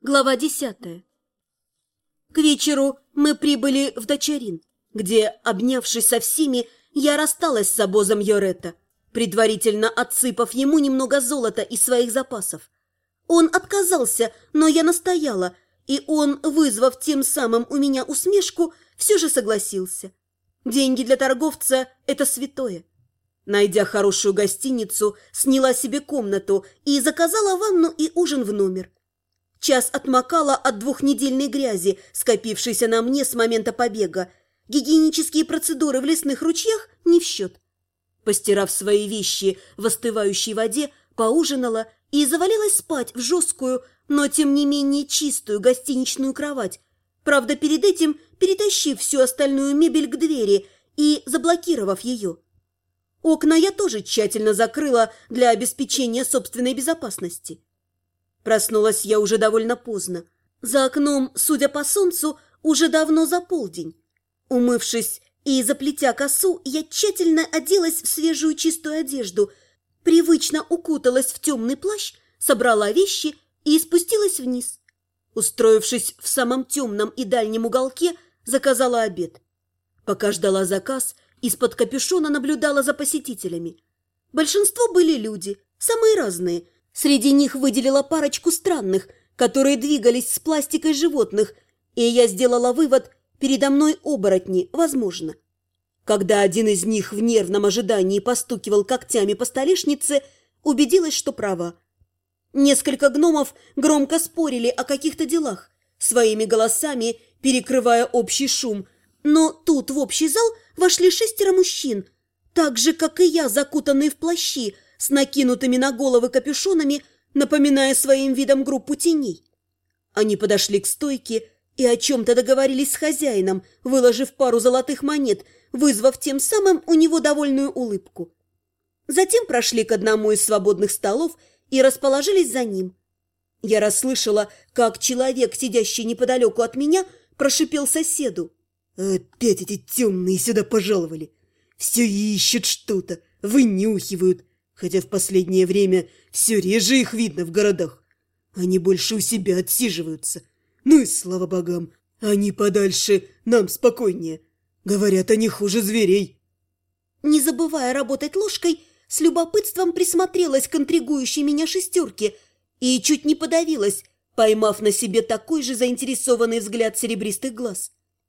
Глава 10. К вечеру мы прибыли в Дачарин, где, обнявшись со всеми, я рассталась с обозом Йоретта, предварительно отсыпав ему немного золота из своих запасов. Он отказался, но я настояла, и он, вызвав тем самым у меня усмешку, все же согласился. Деньги для торговца – это святое. Найдя хорошую гостиницу, сняла себе комнату и заказала ванну и ужин в номер. Час отмокала от двухнедельной грязи, скопившейся на мне с момента побега. Гигиенические процедуры в лесных ручьях не в счет. Постирав свои вещи в остывающей воде, поужинала и завалилась спать в жесткую, но тем не менее чистую гостиничную кровать, правда, перед этим перетащив всю остальную мебель к двери и заблокировав ее. Окна я тоже тщательно закрыла для обеспечения собственной безопасности. Проснулась я уже довольно поздно. За окном, судя по солнцу, уже давно за полдень. Умывшись и заплетя косу, я тщательно оделась в свежую чистую одежду, привычно укуталась в темный плащ, собрала вещи и спустилась вниз. Устроившись в самом темном и дальнем уголке, заказала обед. Пока ждала заказ, из-под капюшона наблюдала за посетителями. Большинство были люди, самые разные. Среди них выделила парочку странных, которые двигались с пластикой животных, и я сделала вывод: передо мной оборотни, возможно. Когда один из них в нервном ожидании постукивал когтями по столешнице, убедилась, что права. Несколько гномов громко спорили о каких-то делах, своими голосами перекрывая общий шум, но тут в общий зал вошли 6 мужчин, так же, как и я, закутанные в плащи, с накинутыми на головы капюшонами, напоминая своим видом группу теней. Они подошли к стойке и о чем-то договорились с хозяином, выложив пару золотых монет, вызвав тем самым у него довольную улыбку. Затем прошли к одному из свободных столов и расположились за ним. Я расслышала, как человек, сидящий неподалеку от меня, прошипел соседу: «Опять эти темные сюда пожаловали. Все ищут что-то, вынюхивают. Хотя в последнее время все реже их видно в городах. Они больше у себя отсиживаются. Ну и слава богам, они подальше, нам спокойнее. Говорят, они хуже зверей». Не забывая работать ложкой, с любопытством присмотрелась к интригующей меня 6 и чуть не подавилась, поймав на себе такой же заинтересованный взгляд серебристых глаз.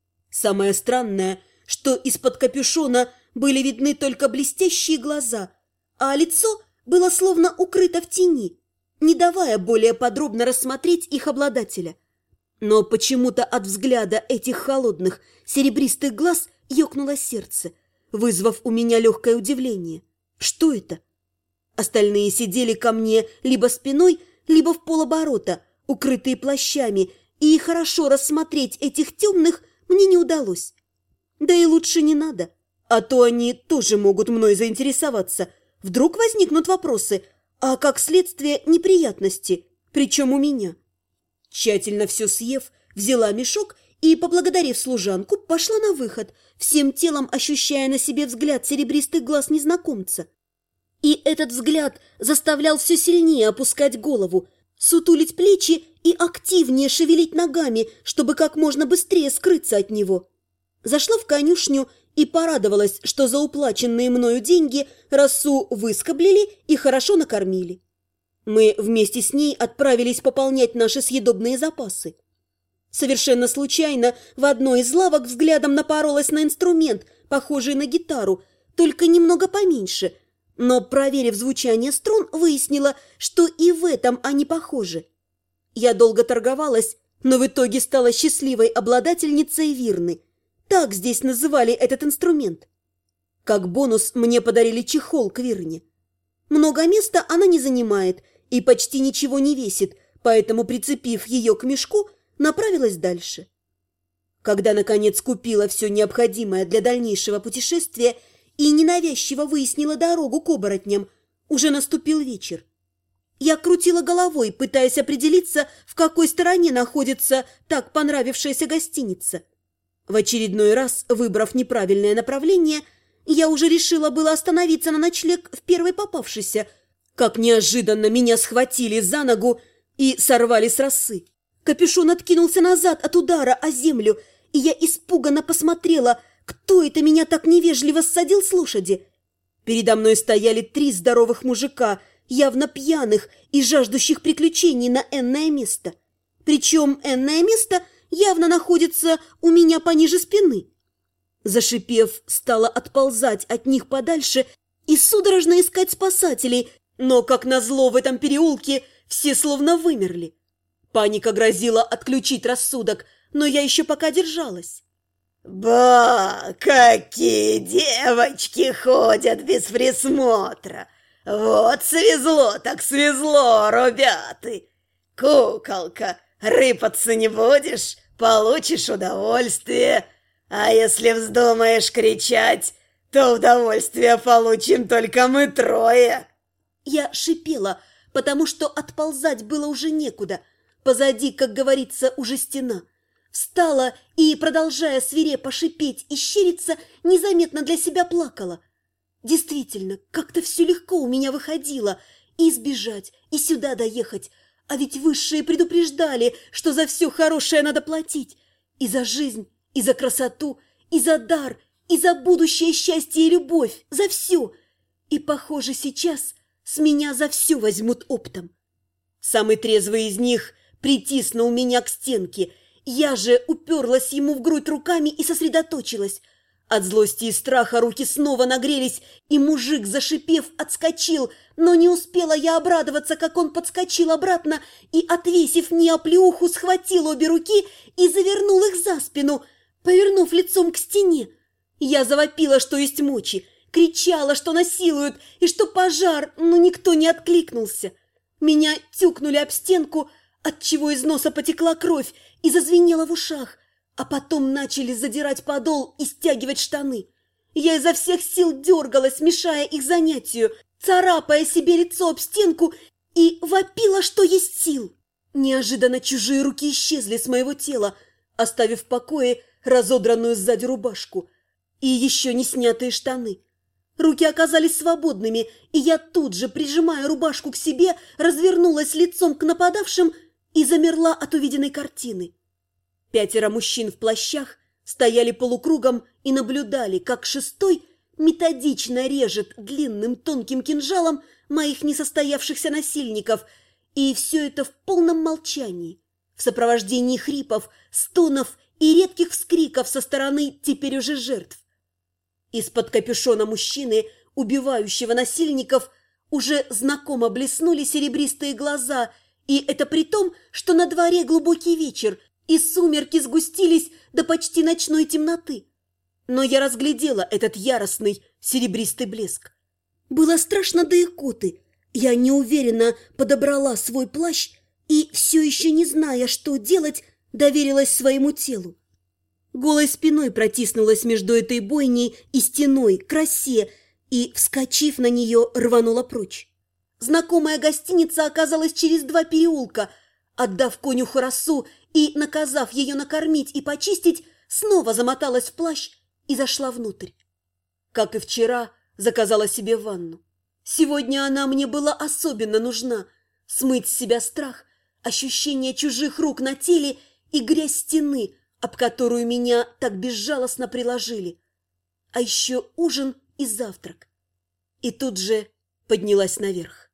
Самое странное, что из-под капюшона были видны только блестящие глаза, а лицо было словно укрыто в тени, не давая более подробно рассмотреть их обладателя. Но почему-то от взгляда этих холодных серебристых глаз ёкнуло сердце, вызвав у меня легкое удивление. Что это? Остальные сидели ко мне либо спиной, либо в полоборота, укрытые плащами, и хорошо рассмотреть этих темных мне не удалось. Да и лучше не надо, а то они тоже могут мной заинтересоваться. Вдруг возникнут вопросы, а как следствие неприятности, причем у меня. Тщательно все съев, взяла мешок и, поблагодарив служанку, пошла на выход, всем телом ощущая на себе взгляд серебристых глаз незнакомца. И этот взгляд заставлял все сильнее опускать голову, сутулить плечи и активнее шевелить ногами, чтобы как можно быстрее скрыться от него. Зашла в конюшню и порадовалась, что за уплаченные мною деньги росу выскоблили и хорошо накормили. Мы вместе с ней отправились пополнять наши съедобные запасы. Совершенно случайно в одной из лавок взглядом напоролась на инструмент, похожий на гитару, только немного поменьше, но, проверив звучание струн, выяснила, что и в этом они похожи. Я долго торговалась, но в итоге стала счастливой обладательницей вирны. Так здесь называли этот инструмент. Как бонус мне подарили чехол к вирне. Много места она не занимает и почти ничего не весит, поэтому, прицепив ее к мешку, направилась дальше. Когда, наконец, купила все необходимое для дальнейшего путешествия и ненавязчиво выяснила дорогу к оборотням, уже наступил вечер. Я крутила головой, пытаясь определиться, в какой стороне находится так понравившаяся гостиница. В очередной раз, выбрав неправильное направление, я уже решила было остановиться на ночлег в первой попавшейся, как неожиданно меня схватили за ногу и сорвали с росы. Капюшон откинулся назад от удара о землю, и я испуганно посмотрела, кто это меня так невежливо ссадил с лошади. Передо мной стояли 3 здоровых мужика, явно пьяных и жаждущих приключений на энное место. Причем энное место явно находится у меня пониже спины. Зашипев, стала отползать от них подальше и судорожно искать спасателей, но, как назло, в этом переулке все словно вымерли. Паника грозила отключить рассудок, но я еще пока держалась. «Ба, какие девочки ходят без присмотра! Вот свезло так свезло, ребята! Куколка, рыпаться не будешь, получишь удовольствие, а если вздумаешь кричать, то удовольствие получим только мы 3. Я шипела, потому что отползать было уже некуда. Позади, как говорится, уже стена. Встала и, продолжая свирепо шипеть и щериться, незаметно для себя плакала. Действительно, как-то все легко у меня выходило. И сбежать, и сюда доехать. А ведь высшие предупреждали, что за все хорошее надо платить. И за жизнь, и за красоту, и за дар, и за будущее счастье и любовь. За все. И, похоже, сейчас с меня за все возьмут оптом. Самый трезвый из них притиснул меня к стенке. Я же уперлась ему в грудь руками и сосредоточилась. От злости и страха руки снова нагрелись, и мужик, зашипев, отскочил, но не успела я обрадоваться, как он подскочил обратно и, отвесив мне оплеуху, схватил обе руки и завернул их за спину, повернув лицом к стене. Я завопила, что есть мочи, кричала, что насилуют и что пожар, но никто не откликнулся. Меня тюкнули об стенку, отчего из носа потекла кровь и зазвенела в ушах, а потом начали задирать подол и стягивать штаны. Я изо всех сил дергалась, мешая их занятию, царапая себе лицо об стенку и вопила, что есть сил. Неожиданно чужие руки исчезли с моего тела, оставив в покое разодранную сзади рубашку и еще не снятые штаны. Руки оказались свободными, и я тут же, прижимая рубашку к себе, развернулась лицом к нападавшим и замерла от увиденной картины. 5 мужчин в плащах стояли полукругом и наблюдали, как 6-й методично режет длинным тонким кинжалом моих несостоявшихся насильников, и все это в полном молчании, в сопровождении хрипов, стонов и редких вскриков со стороны теперь уже жертв. Из-под капюшона мужчины, убивающего насильников, уже знакомо блеснули серебристые глаза, и это при том, что на дворе глубокий вечер, и сумерки сгустились до почти ночной темноты. Но я разглядела этот яростный серебристый блеск. Было страшно до икоты. Я неуверенно подобрала свой плащ и, все еще не зная, что делать, доверилась своему телу. Голой спиной протиснулась между этой бойней и стеной к росе и, вскочив на нее, рванула прочь. Знакомая гостиница оказалась через 2 переулка. Отдав конюху росу и наказав ее накормить и почистить, снова замоталась в плащ и зашла внутрь. Как и вчера, заказала себе ванну. Сегодня она мне была особенно нужна. Смыть с себя страх, ощущение чужих рук на теле и грязь стены, об которую меня так безжалостно приложили. А еще ужин и завтрак. И тут же поднялась наверх.